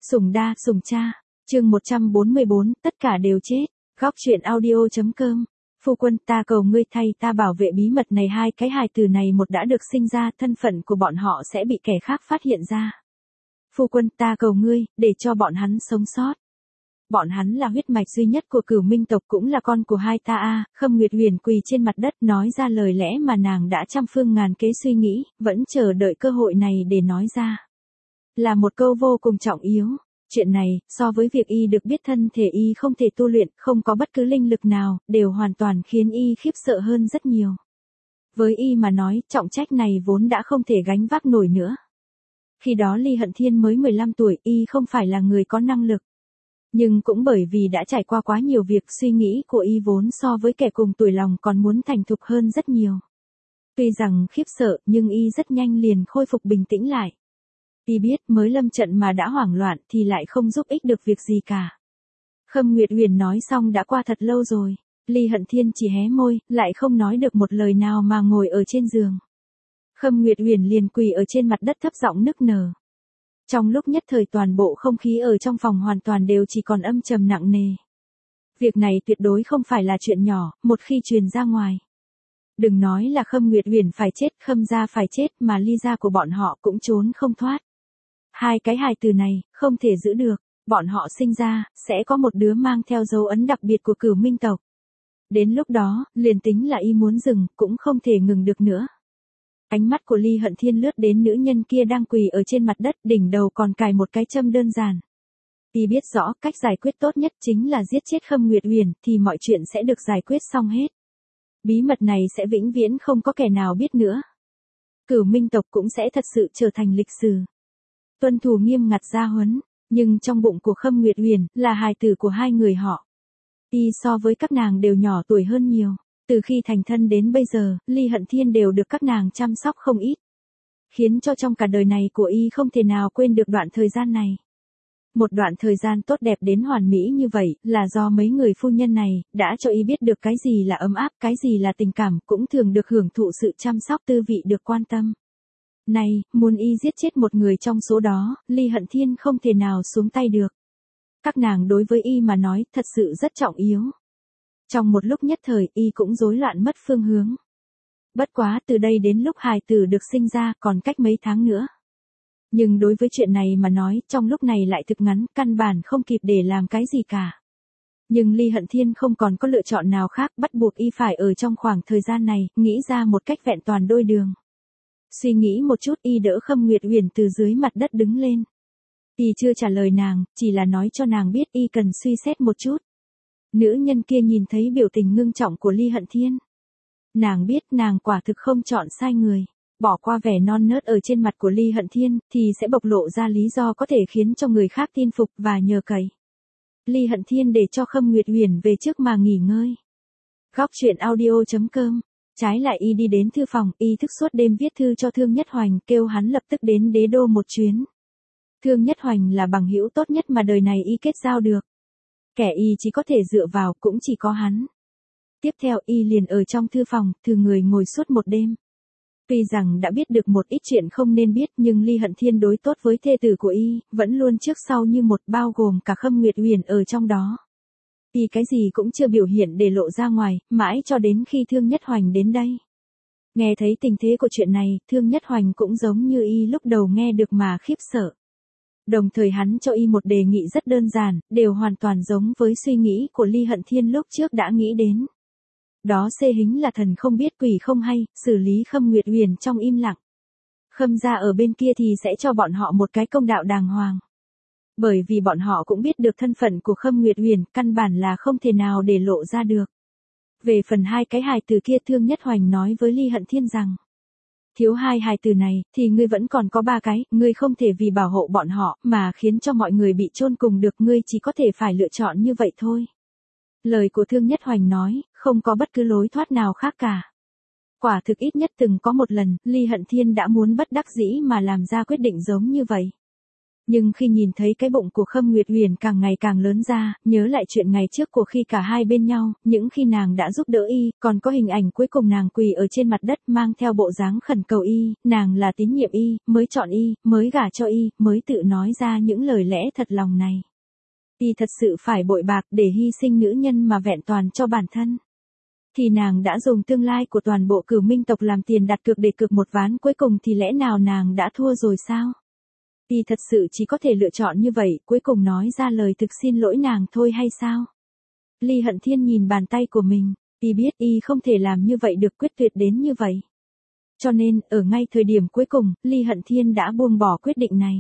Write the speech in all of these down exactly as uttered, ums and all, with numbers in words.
Sủng đa, sủng cha. Chương một trăm bốn mươi bốn, tất cả đều chết. Góc truyện audio.com. Phu quân, ta cầu ngươi thay ta bảo vệ bí mật này, hai cái hài từ này một đã được sinh ra, thân phận của bọn họ sẽ bị kẻ khác phát hiện ra. Phu quân, ta cầu ngươi, để cho bọn hắn sống sót. Bọn hắn là huyết mạch duy nhất của Cửu Minh tộc, cũng là con của hai ta a. Khâm Nguyệt Huyền quỳ trên mặt đất nói ra lời lẽ mà nàng đã trăm phương ngàn kế suy nghĩ, vẫn chờ đợi cơ hội này để nói ra. Là một câu vô cùng trọng yếu. Chuyện này, so với việc y được biết thân thể y không thể tu luyện, không có bất cứ linh lực nào, đều hoàn toàn khiến y khiếp sợ hơn rất nhiều. Với y mà nói, trọng trách này vốn đã không thể gánh vác nổi nữa. Khi đó Ly Hận Thiên mới mười lăm tuổi, y không phải là người có năng lực. Nhưng cũng bởi vì đã trải qua quá nhiều việc, suy nghĩ của y vốn so với kẻ cùng tuổi lòng còn muốn thành thục hơn rất nhiều. Tuy rằng khiếp sợ, nhưng y rất nhanh liền khôi phục bình tĩnh lại. Y biết mới lâm trận mà đã hoảng loạn thì lại không giúp ích được việc gì cả. Khâm Nguyệt Huyền nói xong đã qua thật lâu rồi. Ly Hận Thiên chỉ hé môi, lại không nói được một lời nào mà ngồi ở trên giường. Khâm Nguyệt Huyền liền quỳ ở trên mặt đất thấp giọng nức nở. Trong lúc nhất thời toàn bộ không khí ở trong phòng hoàn toàn đều chỉ còn âm trầm nặng nề. Việc này tuyệt đối không phải là chuyện nhỏ, một khi truyền ra ngoài. Đừng nói là Khâm Nguyệt Huyền phải chết, Khâm gia phải chết, mà Ly gia của bọn họ cũng trốn không thoát. Hai cái hài từ này, không thể giữ được, bọn họ sinh ra, sẽ có một đứa mang theo dấu ấn đặc biệt của Cửu Minh tộc. Đến lúc đó, liền tính là y muốn dừng, cũng không thể ngừng được nữa. Ánh mắt của Ly Hận Thiên lướt đến nữ nhân kia đang quỳ ở trên mặt đất, đỉnh đầu còn cài một cái châm đơn giản. Y biết rõ cách giải quyết tốt nhất chính là giết chết Khâm Nguyệt Huyền, thì mọi chuyện sẽ được giải quyết xong hết. Bí mật này sẽ vĩnh viễn không có kẻ nào biết nữa. Cửu Minh tộc cũng sẽ thật sự trở thành lịch sử. Tuân thủ nghiêm ngặt gia huấn, nhưng trong bụng của Khâm Nguyệt Huyền là hài tử của hai người họ. Y so với các nàng đều nhỏ tuổi hơn nhiều. Từ khi thành thân đến bây giờ, Ly Hận Thiên đều được các nàng chăm sóc không ít. Khiến cho trong cả đời này của y không thể nào quên được đoạn thời gian này. Một đoạn thời gian tốt đẹp đến hoàn mỹ như vậy, là do mấy người phu nhân này, đã cho y biết được cái gì là ấm áp, cái gì là tình cảm, cũng thường được hưởng thụ sự chăm sóc tư vị được quan tâm. Này, muốn y giết chết một người trong số đó, Ly Hận Thiên không thể nào xuống tay được. Các nàng đối với y mà nói, thật sự rất trọng yếu. Trong một lúc nhất thời, y cũng rối loạn mất phương hướng. Bất quá từ đây đến lúc hài tử được sinh ra còn cách mấy tháng nữa. Nhưng đối với chuyện này mà nói, trong lúc này lại thực ngắn, căn bản không kịp để làm cái gì cả. Nhưng Ly Hận Thiên không còn có lựa chọn nào khác, bắt buộc y phải ở trong khoảng thời gian này, nghĩ ra một cách vẹn toàn đôi đường. Suy nghĩ một chút, y đỡ Khâm Nguyệt Huyền từ dưới mặt đất đứng lên. Y chưa trả lời nàng, chỉ là nói cho nàng biết y cần suy xét một chút. Nữ nhân kia nhìn thấy biểu tình ngưng trọng của Ly Hận Thiên. Nàng biết nàng quả thực không chọn sai người. Bỏ qua vẻ non nớt ở trên mặt của Ly Hận Thiên, thì sẽ bộc lộ ra lý do có thể khiến cho người khác tin phục và nhờ cậy. Ly Hận Thiên để cho Khâm Nguyệt Huyền về trước mà nghỉ ngơi. Góc truyện audio.com. Trái lại y đi đến thư phòng, y thức suốt đêm viết thư cho Thương Nhất Hoành, kêu hắn lập tức đến đế đô một chuyến. Thương Nhất Hoành là bằng hữu tốt nhất mà đời này y kết giao được. Kẻ y chỉ có thể dựa vào cũng chỉ có hắn. Tiếp theo y liền ở trong thư phòng, thư người ngồi suốt một đêm. Tuy rằng đã biết được một ít chuyện không nên biết, nhưng Ly Hận Thiên đối tốt với thê tử của y, vẫn luôn trước sau như một, bao gồm cả Khâm Nguyệt Huyền ở trong đó. Y cái gì cũng chưa biểu hiện để lộ ra ngoài, mãi cho đến khi Thương Nhất Hoành đến đây. Nghe thấy tình thế của chuyện này, Thương Nhất Hoành cũng giống như y lúc đầu nghe được mà khiếp sợ. Đồng thời hắn cho y một đề nghị rất đơn giản, đều hoàn toàn giống với suy nghĩ của Ly Hận Thiên lúc trước đã nghĩ đến. Đó xê hính là thần không biết quỷ không hay, xử lý Khâm Nguyệt Huyền trong im lặng. Khâm gia ở bên kia thì sẽ cho bọn họ một cái công đạo đàng hoàng. Bởi vì bọn họ cũng biết được thân phận của Khâm Nguyệt Huyền, căn bản là không thể nào để lộ ra được. Về phần hai cái hài từ kia, Thương Nhất Hoành nói với Ly Hận Thiên rằng, thiếu hai hài từ này, thì ngươi vẫn còn có ba cái, ngươi không thể vì bảo hộ bọn họ, mà khiến cho mọi người bị chôn cùng được, ngươi chỉ có thể phải lựa chọn như vậy thôi. Lời của Thương Nhất Hoành nói, không có bất cứ lối thoát nào khác cả. Quả thực ít nhất từng có một lần, Ly Hận Thiên đã muốn bất đắc dĩ mà làm ra quyết định giống như vậy. Nhưng khi nhìn thấy cái bụng của Khâm Nguyệt Huyền càng ngày càng lớn ra, nhớ lại chuyện ngày trước của khi cả hai bên nhau, những khi nàng đã giúp đỡ y, còn có hình ảnh cuối cùng nàng quỳ ở trên mặt đất mang theo bộ dáng khẩn cầu y, nàng là tín nhiệm y, mới chọn y, mới gả cho y, mới tự nói ra những lời lẽ thật lòng này. Y thật sự phải bội bạc để hy sinh nữ nhân mà vẹn toàn cho bản thân. Thì nàng đã dùng tương lai của toàn bộ Cửu Minh tộc làm tiền đặt cược để cược một ván cuối cùng thì lẽ nào nàng đã thua rồi sao? Y thật sự chỉ có thể lựa chọn như vậy, cuối cùng nói ra lời thực xin lỗi nàng thôi hay sao? Ly Hận Thiên nhìn bàn tay của mình, y biết y không thể làm như vậy được, quyết tuyệt đến như vậy. Cho nên, ở ngay thời điểm cuối cùng, Ly Hận Thiên đã buông bỏ quyết định này.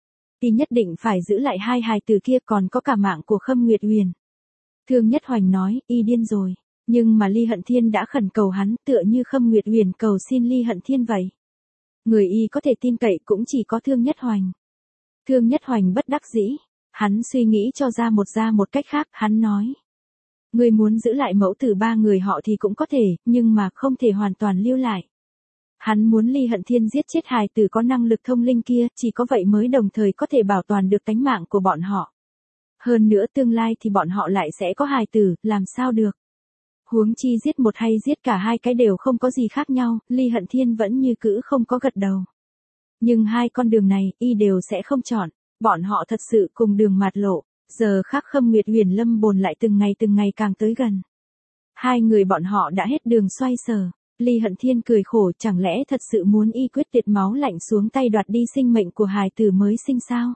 Y nhất định phải giữ lại hai hài tử kia, còn có cả mạng của Khâm Nguyệt Huyền. Thương Nhất Hoành nói, y điên rồi. Nhưng mà Ly Hận Thiên đã khẩn cầu hắn, tựa như Khâm Nguyệt Huyền cầu xin Ly Hận Thiên vậy. Người y có thể tin cậy cũng chỉ có Thương Nhất Hoành. Thương Nhất Hoành bất đắc dĩ, hắn suy nghĩ cho ra một ra một cách khác, hắn nói. Người muốn giữ lại mẫu tử ba người họ thì cũng có thể, nhưng mà không thể hoàn toàn lưu lại. Hắn muốn Ly Hận Thiên giết chết hài tử có năng lực thông linh kia, chỉ có vậy mới đồng thời có thể bảo toàn được tánh mạng của bọn họ. Hơn nữa tương lai thì bọn họ lại sẽ có hài tử, làm sao được. Huống chi giết một hay giết cả hai cái đều không có gì khác nhau, Ly Hận Thiên vẫn như cũ không có gật đầu. Nhưng hai con đường này, y đều sẽ không chọn, bọn họ thật sự cùng đường mạt lộ, giờ khắc Khâm Nguyệt Huyền lâm bồn lại từng ngày từng ngày càng tới gần. Hai người bọn họ đã hết đường xoay sở, Ly Hận Thiên cười khổ, chẳng lẽ thật sự muốn y quyết liệt máu lạnh xuống tay đoạt đi sinh mệnh của hài tử mới sinh sao?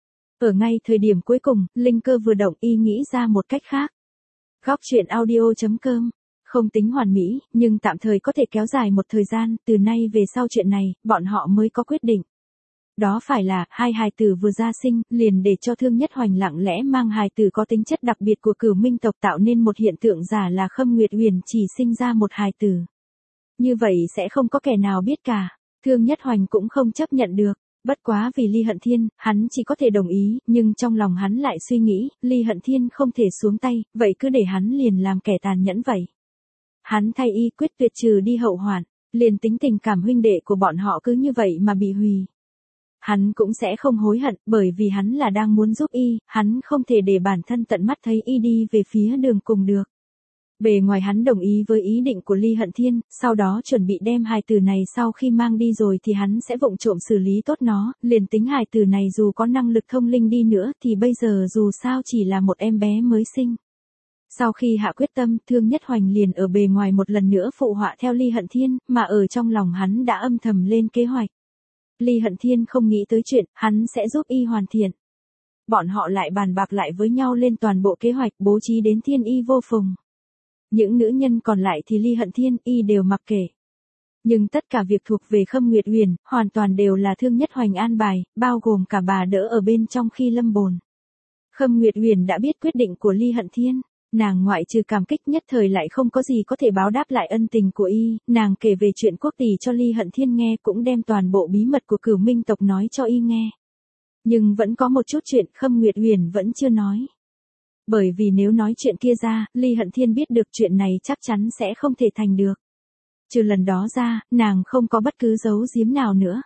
Ở ngay thời điểm cuối cùng, linh cơ vừa động y nghĩ ra một cách khác. Góc truyện audio chấm com, không tính hoàn mỹ, nhưng tạm thời có thể kéo dài một thời gian, từ nay về sau chuyện này, bọn họ mới có quyết định. Đó phải là, hai hài tử vừa ra sinh, liền để cho Thương Nhất Hoành lặng lẽ mang hài tử có tính chất đặc biệt của Cửu Minh tộc tạo nên một hiện tượng giả là Khâm Nguyệt Huyền chỉ sinh ra một hài tử. Như vậy sẽ không có kẻ nào biết cả, Thương Nhất Hoành cũng không chấp nhận được. Bất quá vì Ly Hận Thiên, hắn chỉ có thể đồng ý, nhưng trong lòng hắn lại suy nghĩ, Ly Hận Thiên không thể xuống tay, vậy cứ để hắn liền làm kẻ tàn nhẫn vậy. Hắn thay y quyết tuyệt trừ đi hậu hoạn, liền tính tình cảm huynh đệ của bọn họ cứ như vậy mà bị hủy. Hắn cũng sẽ không hối hận, bởi vì hắn là đang muốn giúp y, hắn không thể để bản thân tận mắt thấy y đi về phía đường cùng được. Bề ngoài hắn đồng ý với ý định của Ly Hận Thiên, sau đó chuẩn bị đem hài tử này sau khi mang đi rồi thì hắn sẽ vụng trộm xử lý tốt nó, liền tính hài tử này dù có năng lực thông linh đi nữa thì bây giờ dù sao chỉ là một em bé mới sinh. Sau khi hạ quyết tâm, Thương Nhất Hoành liền ở bề ngoài một lần nữa phụ họa theo Ly Hận Thiên, mà ở trong lòng hắn đã âm thầm lên kế hoạch. Ly Hận Thiên không nghĩ tới chuyện, hắn sẽ giúp y hoàn thiện. Bọn họ lại bàn bạc lại với nhau lên toàn bộ kế hoạch bố trí đến thiên y vô phùng. Những nữ nhân còn lại thì Ly Hận Thiên y đều mặc kệ. Nhưng tất cả việc thuộc về Khâm Nguyệt Huyền, hoàn toàn đều là Thương Nhất Hoành an bài, bao gồm cả bà đỡ ở bên trong khi lâm bồn. Khâm Nguyệt Huyền đã biết quyết định của Ly Hận Thiên, nàng ngoại trừ cảm kích nhất thời lại không có gì có thể báo đáp lại ân tình của y, nàng kể về chuyện quốc tỷ cho Ly Hận Thiên nghe cũng đem toàn bộ bí mật của Cửu Minh tộc nói cho y nghe. Nhưng vẫn có một chút chuyện Khâm Nguyệt Huyền vẫn chưa nói. Bởi vì nếu nói chuyện kia ra, Ly Hận Thiên biết được chuyện này chắc chắn sẽ không thể thành được. Trừ lần đó ra, nàng không có bất cứ giấu giếm nào nữa.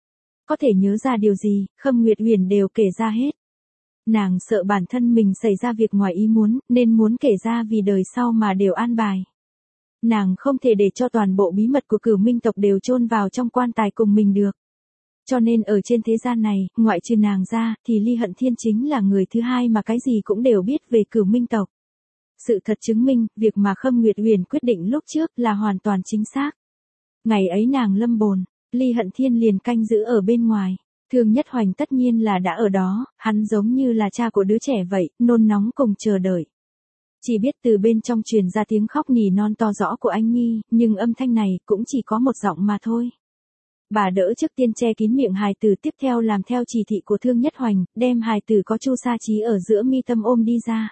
Có thể nhớ ra điều gì, Khâm Nguyệt Huyền đều kể ra hết. Nàng sợ bản thân mình xảy ra việc ngoài ý muốn, nên muốn kể ra vì đời sau mà đều an bài. Nàng không thể để cho toàn bộ bí mật của Cửu Minh tộc đều chôn vào trong quan tài cùng mình được. Cho nên ở trên thế gian này, ngoại trừ nàng ra, thì Ly Hận Thiên chính là người thứ hai mà cái gì cũng đều biết về Cửu Minh tộc. Sự thật chứng minh, việc mà Khâm Nguyệt Huyền quyết định lúc trước là hoàn toàn chính xác. Ngày ấy nàng lâm bồn, Ly Hận Thiên liền canh giữ ở bên ngoài. Thương Nhất Hoành tất nhiên là đã ở đó, hắn giống như là cha của đứa trẻ vậy, nôn nóng cùng chờ đợi. Chỉ biết từ bên trong truyền ra tiếng khóc nỉ non to rõ của anh Nhi, nhưng âm thanh này cũng chỉ có một giọng mà thôi. Bà đỡ trước tiên che kín miệng hài tử, tiếp theo làm theo chỉ thị của Thương Nhất Hoành, đem hài tử có Chu Sa Chí ở giữa mi tâm ôm đi ra.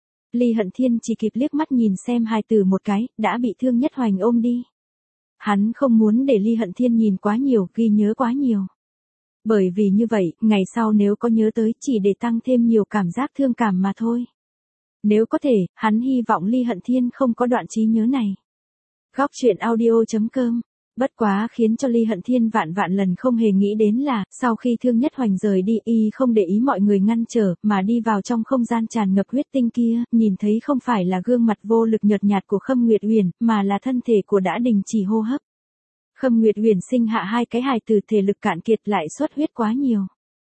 Ly Hận Thiên chỉ kịp liếc mắt nhìn xem hài tử một cái, đã bị Thương Nhất Hoành ôm đi. Hắn không muốn để Ly Hận Thiên nhìn quá nhiều, ghi nhớ quá nhiều. Bởi vì như vậy, ngày sau nếu có nhớ tới chỉ để tăng thêm nhiều cảm giác thương cảm mà thôi. Nếu có thể, hắn hy vọng Ly Hận Thiên không có đoạn trí nhớ này. Góc truyện audio chấm com Bất quá khiến cho Ly Hận Thiên vạn vạn lần không hề nghĩ đến là, sau khi Thương Nhất Hoành rời đi y không để ý mọi người ngăn trở, mà đi vào trong không gian tràn ngập huyết tinh kia, nhìn thấy không phải là gương mặt vô lực nhợt nhạt của Khâm Nguyệt Uyển, mà là thân thể của đã đình chỉ hô hấp. Khâm Nguyệt Uyển sinh hạ hai cái hài tử, thể lực cạn kiệt lại xuất huyết quá nhiều.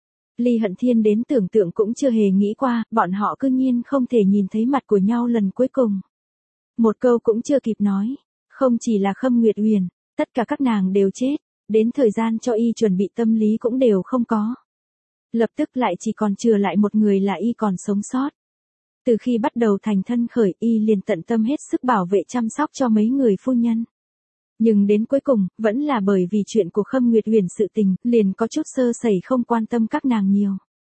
Ly Hận Thiên đến tưởng tượng cũng chưa hề nghĩ qua, bọn họ cư nhiên không thể nhìn thấy mặt của nhau lần cuối cùng. Một câu cũng chưa kịp nói, không chỉ là Khâm Nguyệt Uyển, tất cả các nàng đều chết, đến thời gian cho y chuẩn bị tâm lý cũng đều không có. Lập tức lại chỉ còn chừa lại một người là y còn sống sót. Từ khi bắt đầu thành thân khởi y liền tận tâm hết sức bảo vệ chăm sóc cho mấy người phu nhân. Nhưng đến cuối cùng, vẫn là bởi vì chuyện của Khâm Nguyệt Uyển sự tình, liền có chút sơ sẩy không quan tâm các nàng nhiều.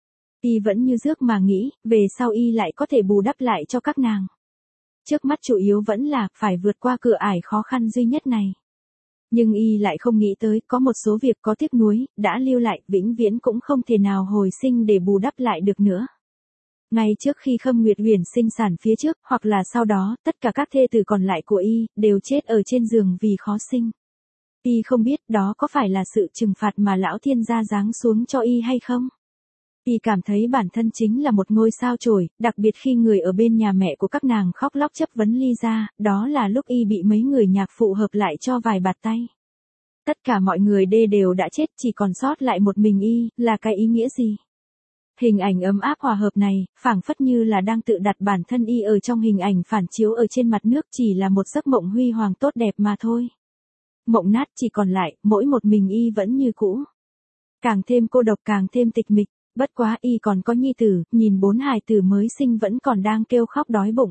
Y vẫn như trước mà nghĩ, về sau y lại có thể bù đắp lại cho các nàng. Trước mắt chủ yếu vẫn là, phải vượt qua cửa ải khó khăn duy nhất này. Nhưng y lại không nghĩ tới, có một số việc có tiếc nuối, đã lưu lại, vĩnh viễn cũng không thể nào hồi sinh để bù đắp lại được nữa. Ngay trước khi Khâm Nguyệt Uyển sinh sản phía trước, hoặc là sau đó, tất cả các thê tử còn lại của y, đều chết ở trên giường vì khó sinh. Y không biết đó có phải là sự trừng phạt mà lão thiên gia giáng xuống cho y hay không? Y cảm thấy bản thân chính là một ngôi sao chổi, đặc biệt khi người ở bên nhà mẹ của các nàng khóc lóc chất vấn ly ra, đó là lúc y bị mấy người nhạc phụ hợp lại cho vài bạt tay. Tất cả mọi người đê đều đã chết, chỉ còn sót lại một mình y, là cái ý nghĩa gì? Hình ảnh ấm áp hòa hợp này, phảng phất như là đang tự đặt bản thân y ở trong hình ảnh phản chiếu ở trên mặt nước, chỉ là một giấc mộng huy hoàng tốt đẹp mà thôi. Mộng nát chỉ còn lại, mỗi một mình y vẫn như cũ. Càng thêm cô độc càng thêm tịch mịch, bất quá y còn có nhi tử, nhìn bốn hài tử mới sinh vẫn còn đang kêu khóc đói bụng.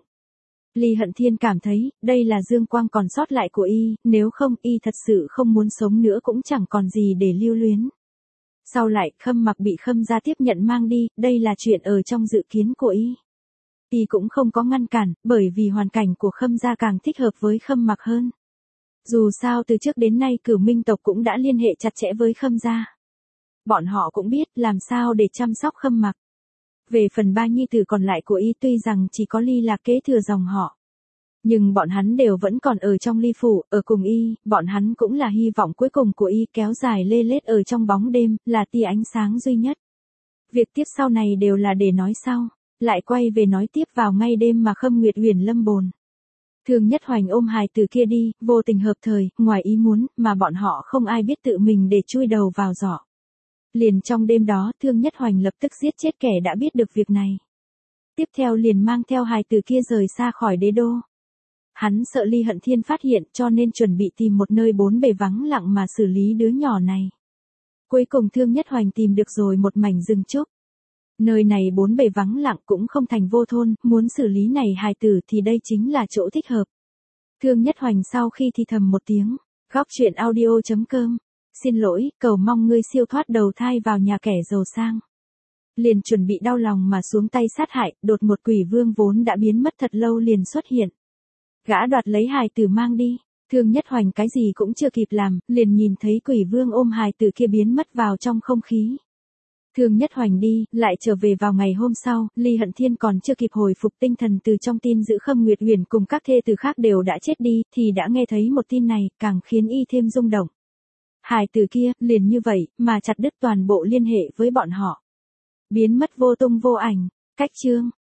Ly Hận Thiên cảm thấy, đây là dương quang còn sót lại của y, nếu không y thật sự không muốn sống nữa cũng chẳng còn gì để lưu luyến. Sau lại, Khâm Mặc bị Khâm gia tiếp nhận mang đi, đây là chuyện ở trong dự kiến của y. Y cũng không có ngăn cản, bởi vì hoàn cảnh của Khâm gia càng thích hợp với Khâm Mặc hơn. Dù sao từ trước đến nay Cửu Minh tộc cũng đã liên hệ chặt chẽ với Khâm gia. Bọn họ cũng biết làm sao để chăm sóc Khâm Mặc. Về phần ba nhi tử còn lại của y tuy rằng chỉ có Ly là kế thừa dòng họ. Nhưng bọn hắn đều vẫn còn ở trong Ly phủ, ở cùng y, bọn hắn cũng là hy vọng cuối cùng của y, kéo dài lê lết ở trong bóng đêm, là tia ánh sáng duy nhất. Việc tiếp sau này đều là để nói sau, lại quay về nói tiếp vào ngay đêm mà Khâm Nguyệt Uyển lâm bồn. Thương Nhất Hoành ôm hài từ kia đi, vô tình hợp thời, ngoài ý muốn, mà bọn họ không ai biết tự mình để chui đầu vào giỏ. Liền trong đêm đó, Thương Nhất Hoành lập tức giết chết kẻ đã biết được việc này. Tiếp theo liền mang theo hài từ kia rời xa khỏi đế đô. Hắn sợ Ly Hận Thiên phát hiện cho nên chuẩn bị tìm một nơi bốn bề vắng lặng mà xử lý đứa nhỏ này. Cuối cùng Thương Nhất Hoành tìm được rồi một mảnh rừng trúc. Nơi này bốn bề vắng lặng cũng không thành vô thôn, muốn xử lý này hài tử thì đây chính là chỗ thích hợp. Thương Nhất Hoành sau khi thì thầm một tiếng, góc truyện audio chấm com, xin lỗi, cầu mong ngươi siêu thoát đầu thai vào nhà kẻ giàu sang. Liền chuẩn bị đau lòng mà xuống tay sát hại, đột một quỷ vương vốn đã biến mất thật lâu liền xuất hiện. Gã đoạt lấy hài tử mang đi, Thương Nhất Hoành cái gì cũng chưa kịp làm, liền nhìn thấy quỷ vương ôm hài tử kia biến mất vào trong không khí. Thương Nhất Hoành đi, lại trở về vào ngày hôm sau, Ly Hận Thiên còn chưa kịp hồi phục tinh thần từ trong tin giữ Khâm Nguyệt Uyển cùng các thê tử khác đều đã chết đi, thì đã nghe thấy một tin này, càng khiến y thêm rung động. Hài tử kia, liền như vậy, mà chặt đứt toàn bộ liên hệ với bọn họ. Biến mất vô tung vô ảnh, cách chương.